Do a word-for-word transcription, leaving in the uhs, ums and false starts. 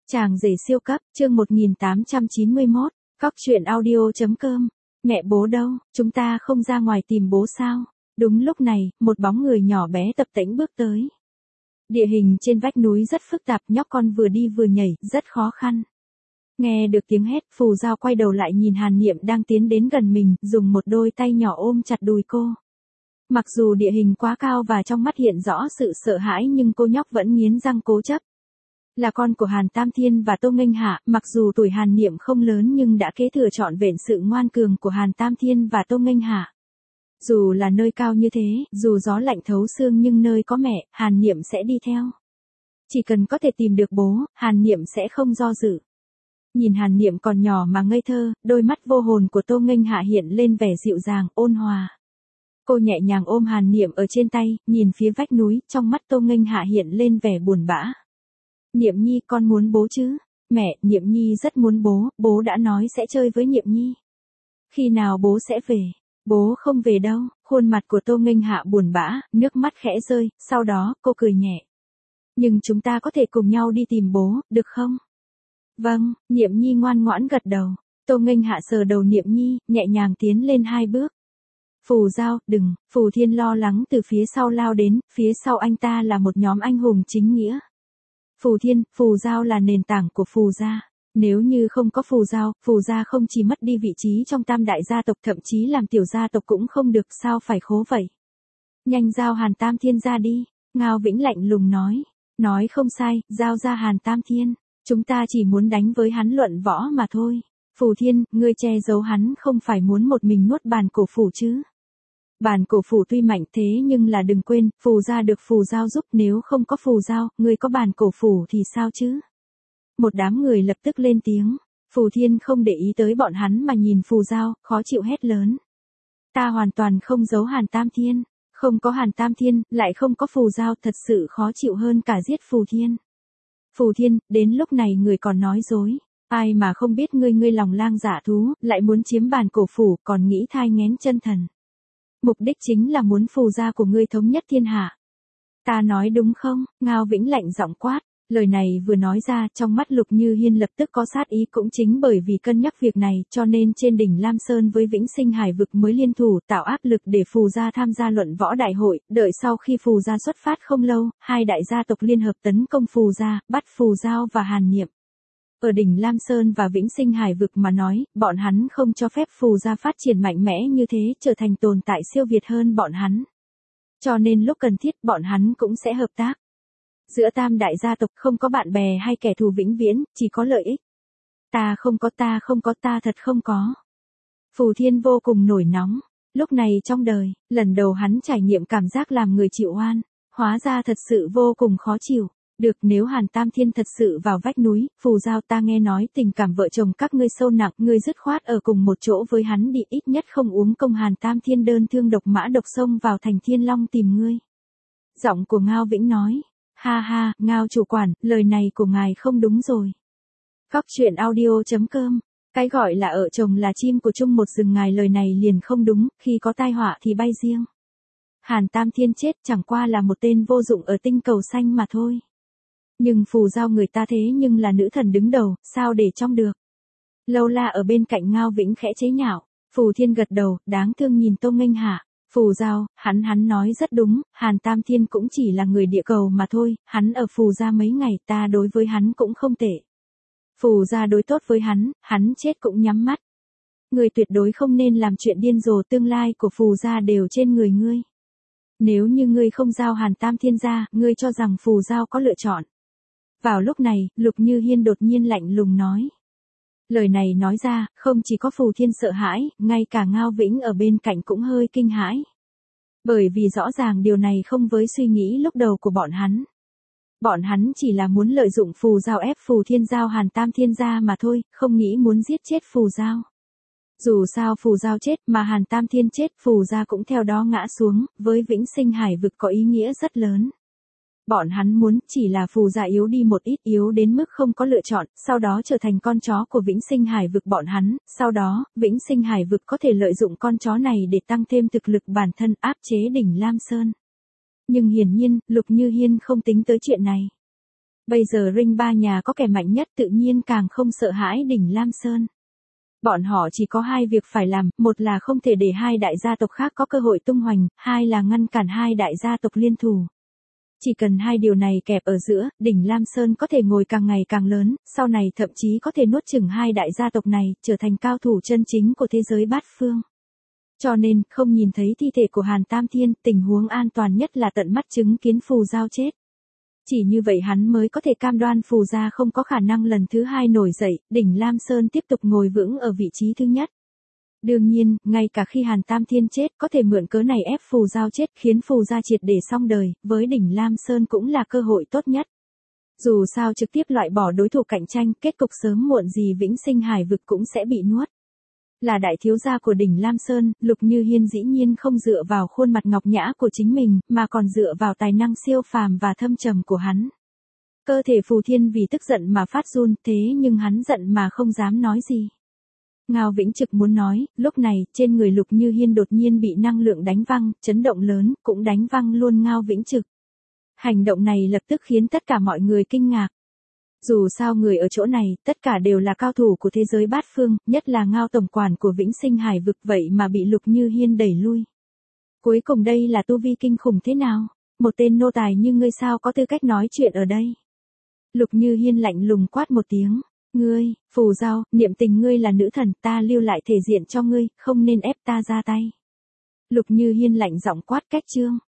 Chàng rể siêu cấp, chương một nghìn tám trăm chín mươi mốt, Cóc truyện audio chấm com. Mẹ bố đâu, chúng ta không ra ngoài tìm bố sao? Đúng lúc này, một bóng người nhỏ bé tập tễnh bước tới. Địa hình trên vách núi rất phức tạp, nhóc con vừa đi vừa nhảy, rất khó khăn. Nghe được tiếng hét, Phù Giao quay đầu lại nhìn Hàn Niệm đang tiến đến gần mình, dùng một đôi tay nhỏ ôm chặt đùi cô. Mặc dù địa hình quá cao và trong mắt hiện rõ sự sợ hãi nhưng cô nhóc vẫn nghiến răng cố chấp. Là con của Hàn Tam Thiên và Tô Nghênh Hạ, mặc dù tuổi Hàn Niệm không lớn nhưng đã kế thừa trọn vẹn sự ngoan cường của Hàn Tam Thiên và Tô Nghênh Hạ. Dù là nơi cao như thế, dù gió lạnh thấu xương nhưng nơi có mẹ, Hàn Niệm sẽ đi theo. Chỉ cần có thể tìm được bố, Hàn Niệm sẽ không do dự. Nhìn Hàn Niệm còn nhỏ mà ngây thơ, đôi mắt vô hồn của Tô Nghênh Hạ hiện lên vẻ dịu dàng, ôn hòa. Cô nhẹ nhàng ôm Hàn Niệm ở trên tay, nhìn phía vách núi, trong mắt Tô Nghênh Hạ hiện lên vẻ buồn bã. Niệm Nhi, con muốn bố chứ? Mẹ, Niệm Nhi rất muốn bố, bố đã nói sẽ chơi với Niệm Nhi. Khi nào bố sẽ về? Bố không về đâu. Khuôn mặt của Tô Nghênh Hạ buồn bã, nước mắt khẽ rơi, sau đó cô cười nhẹ. Nhưng chúng ta có thể cùng nhau đi tìm bố, được không? Vâng, Niệm Nhi ngoan ngoãn gật đầu. Tô Nghênh Hạ sờ đầu Niệm Nhi, nhẹ nhàng tiến lên hai bước. Phù Giao, đừng, Phù Thiên lo lắng từ phía sau lao đến, phía sau anh ta là một nhóm anh hùng chính nghĩa. Phù Thiên, Phù Giao là nền tảng của Phù gia. Nếu như không có Phù Giao, Phù gia không chỉ mất đi vị trí trong tam đại gia tộc, thậm chí làm tiểu gia tộc cũng không được, sao phải khố vậy. Nhanh giao Hàn Tam Thiên ra đi, Ngao Vĩnh lạnh lùng nói. Nói không sai, giao ra Hàn Tam Thiên. Chúng ta chỉ muốn đánh với hắn luận võ mà thôi. Phù Thiên, ngươi che giấu hắn không phải muốn một mình nuốt bàn cổ phủ chứ. Bàn cổ phủ tuy mạnh thế nhưng là đừng quên, Phù gia được Phù Giao giúp, nếu không có Phù Giao, ngươi có bàn cổ phủ thì sao chứ? Một đám người lập tức lên tiếng. Phù Thiên không để ý tới bọn hắn mà nhìn Phù Giao, khó chịu hét lớn. Ta hoàn toàn không giấu Hàn Tam Thiên, không có Hàn Tam Thiên, lại không có Phù Giao, thật sự khó chịu hơn cả giết Phù Thiên. Phù Thiên, đến lúc này người còn nói dối. Ai mà không biết ngươi ngươi lòng lang dạ thú, lại muốn chiếm bàn cổ phủ, còn nghĩ thai nghén chân thần. Mục đích chính là muốn Phù gia của ngươi thống nhất thiên hạ. Ta nói đúng không? Ngao Vĩnh lạnh giọng quát. Lời này vừa nói ra, trong mắt Lục Như Hiên lập tức có sát ý, cũng chính bởi vì cân nhắc việc này, cho nên trên đỉnh Lam Sơn với Vĩnh Sinh Hải vực mới liên thủ tạo áp lực để Phù gia tham gia luận võ đại hội, đợi sau khi Phù gia xuất phát không lâu, hai đại gia tộc liên hợp tấn công Phù gia, bắt Phù Giao và Hàn Niệm. Ở đỉnh Lam Sơn và Vĩnh Sinh Hải vực mà nói, bọn hắn không cho phép Phù gia phát triển mạnh mẽ như thế, trở thành tồn tại siêu việt hơn bọn hắn. Cho nên lúc cần thiết bọn hắn cũng sẽ hợp tác. Giữa tam đại gia tộc không có bạn bè hay kẻ thù vĩnh viễn, chỉ có lợi ích. Ta không có ta không có ta thật không có. Phù Thiên vô cùng nổi nóng. Lúc này trong đời, lần đầu hắn trải nghiệm cảm giác làm người chịu oan. Hóa ra thật sự vô cùng khó chịu. Được, nếu Hàn Tam Thiên thật sự vào vách núi, Phù Giao, ta nghe nói tình cảm vợ chồng các ngươi sâu nặng, ngươi dứt khoát ở cùng một chỗ với hắn đi, ít nhất không uống công. Hàn Tam Thiên đơn thương độc mã độc xông vào thành Thiên Long tìm ngươi. Giọng của Ngao Vĩnh nói. Ha ha, Ngao chủ quản, lời này của ngài không đúng rồi. Cóc truyện audio chấm com. Cái gọi là ở chồng là chim của chung một rừng, ngài lời này liền không đúng, khi có tai họa thì bay riêng. Hàn Tam Thiên chết chẳng qua là một tên vô dụng ở tinh cầu xanh mà thôi. Nhưng Phù Giao người ta thế nhưng là nữ thần đứng đầu, sao để trong được. Lâu La ở bên cạnh Ngao Vĩnh khẽ chế nhạo. Phù Thiên gật đầu, đáng thương nhìn Tô Nghênh Hạ. Phù Giao, hắn hắn nói rất đúng, Hàn Tam Thiên cũng chỉ là người địa cầu mà thôi, hắn ở Phù gia mấy ngày, ta đối với hắn cũng không tệ. Phù gia đối tốt với hắn, hắn chết cũng nhắm mắt. Người tuyệt đối không nên làm chuyện điên rồ, tương lai của Phù gia đều trên người ngươi. Nếu như ngươi không giao Hàn Tam Thiên ra, ngươi cho rằng Phù Giao có lựa chọn. Vào lúc này, Lục Như Hiên đột nhiên lạnh lùng nói. Lời này nói ra, không chỉ có Phù Thiên sợ hãi, ngay cả Ngao Vĩnh ở bên cạnh cũng hơi kinh hãi. Bởi vì rõ ràng điều này không với suy nghĩ lúc đầu của bọn hắn. Bọn hắn chỉ là muốn lợi dụng Phù Giao ép Phù Thiên giao Hàn Tam Thiên ra mà thôi, không nghĩ muốn giết chết Phù Giao. Dù sao Phù Giao chết mà Hàn Tam Thiên chết, Phù gia cũng theo đó ngã xuống, với Vĩnh Sinh Hải vực có ý nghĩa rất lớn. Bọn hắn muốn chỉ là Phù gia yếu đi một ít, yếu đến mức không có lựa chọn, sau đó trở thành con chó của Vĩnh Sinh Hải vực bọn hắn, sau đó, Vĩnh Sinh Hải vực có thể lợi dụng con chó này để tăng thêm thực lực bản thân, áp chế đỉnh Lam Sơn. Nhưng hiển nhiên, Lục Như Hiên không tính tới chuyện này. Bây giờ Ring ba nhà có kẻ mạnh nhất tự nhiên càng không sợ hãi đỉnh Lam Sơn. Bọn họ chỉ có hai việc phải làm, một là không thể để hai đại gia tộc khác có cơ hội tung hoành, hai là ngăn cản hai đại gia tộc liên thủ. Chỉ cần hai điều này kẹp ở giữa, đỉnh Lam Sơn có thể ngồi càng ngày càng lớn, sau này thậm chí có thể nuốt chửng hai đại gia tộc này, trở thành cao thủ chân chính của thế giới bát phương. Cho nên, không nhìn thấy thi thể của Hàn Tam Thiên, tình huống an toàn nhất là tận mắt chứng kiến Phù Giao chết. Chỉ như vậy hắn mới có thể cam đoan Phù gia không có khả năng lần thứ hai nổi dậy, đỉnh Lam Sơn tiếp tục ngồi vững ở vị trí thứ nhất. Đương nhiên, ngay cả khi Hàn Tam Thiên chết, có thể mượn cớ này ép Phù Giao chết khiến Phù gia triệt để xong đời, với đỉnh Lam Sơn cũng là cơ hội tốt nhất. Dù sao trực tiếp loại bỏ đối thủ cạnh tranh, kết cục sớm muộn gì Vĩnh Sinh Hải vực cũng sẽ bị nuốt. Là đại thiếu gia của đỉnh Lam Sơn, Lục Như Hiên dĩ nhiên không dựa vào khuôn mặt ngọc nhã của chính mình, mà còn dựa vào tài năng siêu phàm và thâm trầm của hắn. Cơ thể Phù Thiên vì tức giận mà phát run, thế nhưng hắn giận mà không dám nói gì. Ngao Vĩnh Trực muốn nói, lúc này, trên người Lục Như Hiên đột nhiên bị năng lượng đánh văng, chấn động lớn, cũng đánh văng luôn Ngao Vĩnh Trực. Hành động này lập tức khiến tất cả mọi người kinh ngạc. Dù sao người ở chỗ này, tất cả đều là cao thủ của thế giới bát phương, nhất là Ngao tổng quản của Vĩnh Sinh Hải vực, vậy mà bị Lục Như Hiên đẩy lui. Cuối cùng đây là tu vi kinh khủng thế nào? Một tên nô tài như ngươi sao có tư cách nói chuyện ở đây? Lục Như Hiên lạnh lùng quát một tiếng. Ngươi, Phù Giao, niệm tình ngươi là nữ thần, ta lưu lại thể diện cho ngươi, không nên ép ta ra tay. Lục Như Hiên lạnh giọng quát cách chương.